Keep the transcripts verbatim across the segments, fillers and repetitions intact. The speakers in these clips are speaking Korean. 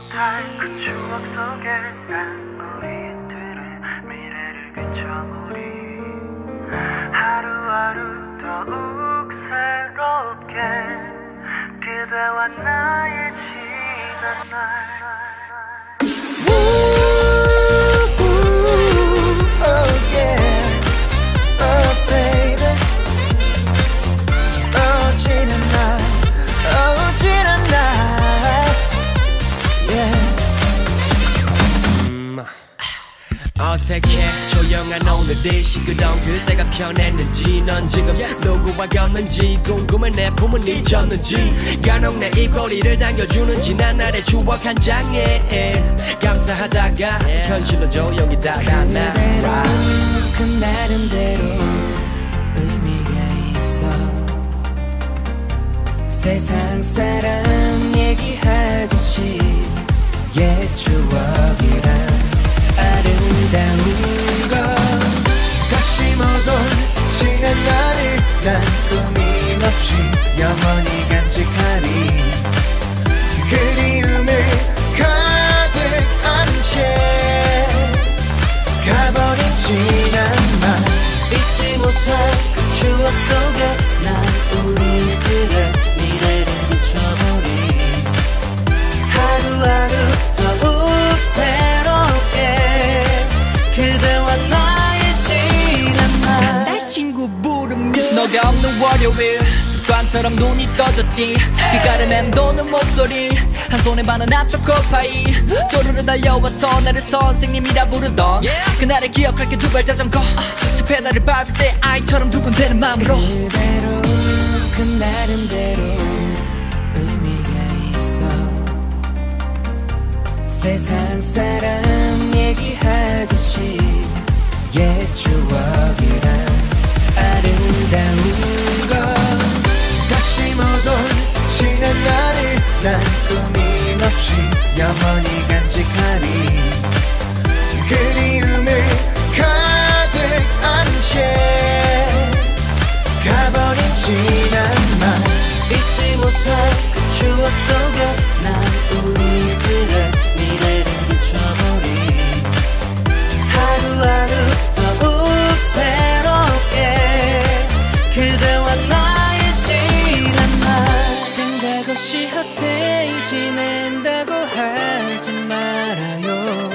그 추억 속에 난 우리들의 미래를 비춰보리 하루하루 더욱 새롭게 그대와 나의 지난 날 어색해 조용한 오늘이 시끄러운 그때가 편했는지 넌 지금 누구와 걷는지 궁금해 내 품은 잊었는지 간혹 내 입꼬리를 당겨주는 지난 날의 추억 한 장에 감사하다가 현실로 조용히 닫아나 그 나름대로 의미가 있어 세상 사람 얘기하듯이 옛 추억이란 아름다운 것 다시 못 올 지난 날을 난 꾸밈없이 영원히 간직하리 그리움을 가득한 채 가버린 지난 날 잊지 못할 그 추억 속에 난 우리들의 미래를 비춰보리 하루하루 더욱 새롭게 그대와 나의 지난 날 날 친구 부르며 너가 없는 월요일 습관처럼 눈이 떠졌지 귓가를 맴도는 목소리 한 손에 바나나 초코파이 쪼르르 달려와서 나를 선생님이라 부르던 그날을 기억할게 두발 자전거 저 페달을 밟을 때 아이처럼 두근대는 마음으로 그대로 그 나름대로 의미가 있어 세상 사람 얘기하듯이 옛 추억이란 아름다운 것 다시 못 올 지난 날을 난 꾸밈없이 영원히 간직하리 그리움을 가득한 채 가버린 지난 날 잊지 못할 그 추억 속에 난 우리들의 미래를 비춰보리 하루하루 더욱 새롭게 그대와 나의 지난 날 생각 없이 헛되이 지낸다고 하지 말아요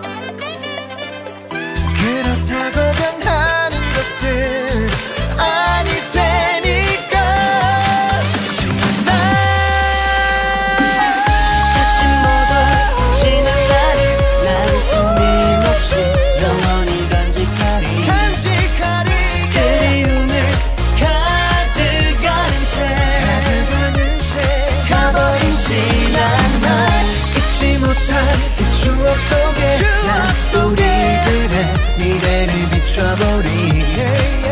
그렇다고 변하는 것은 아닐 테니까 지난 날 다시 못 올 지난 날을 난 꾸밈없이 영원히 간직하리 간직하리 그리움을 가득한 채 가득하는 채 가버린 지난 날 잊지 못할 그 추억 속에 난 우리들의 미래를 비춰보리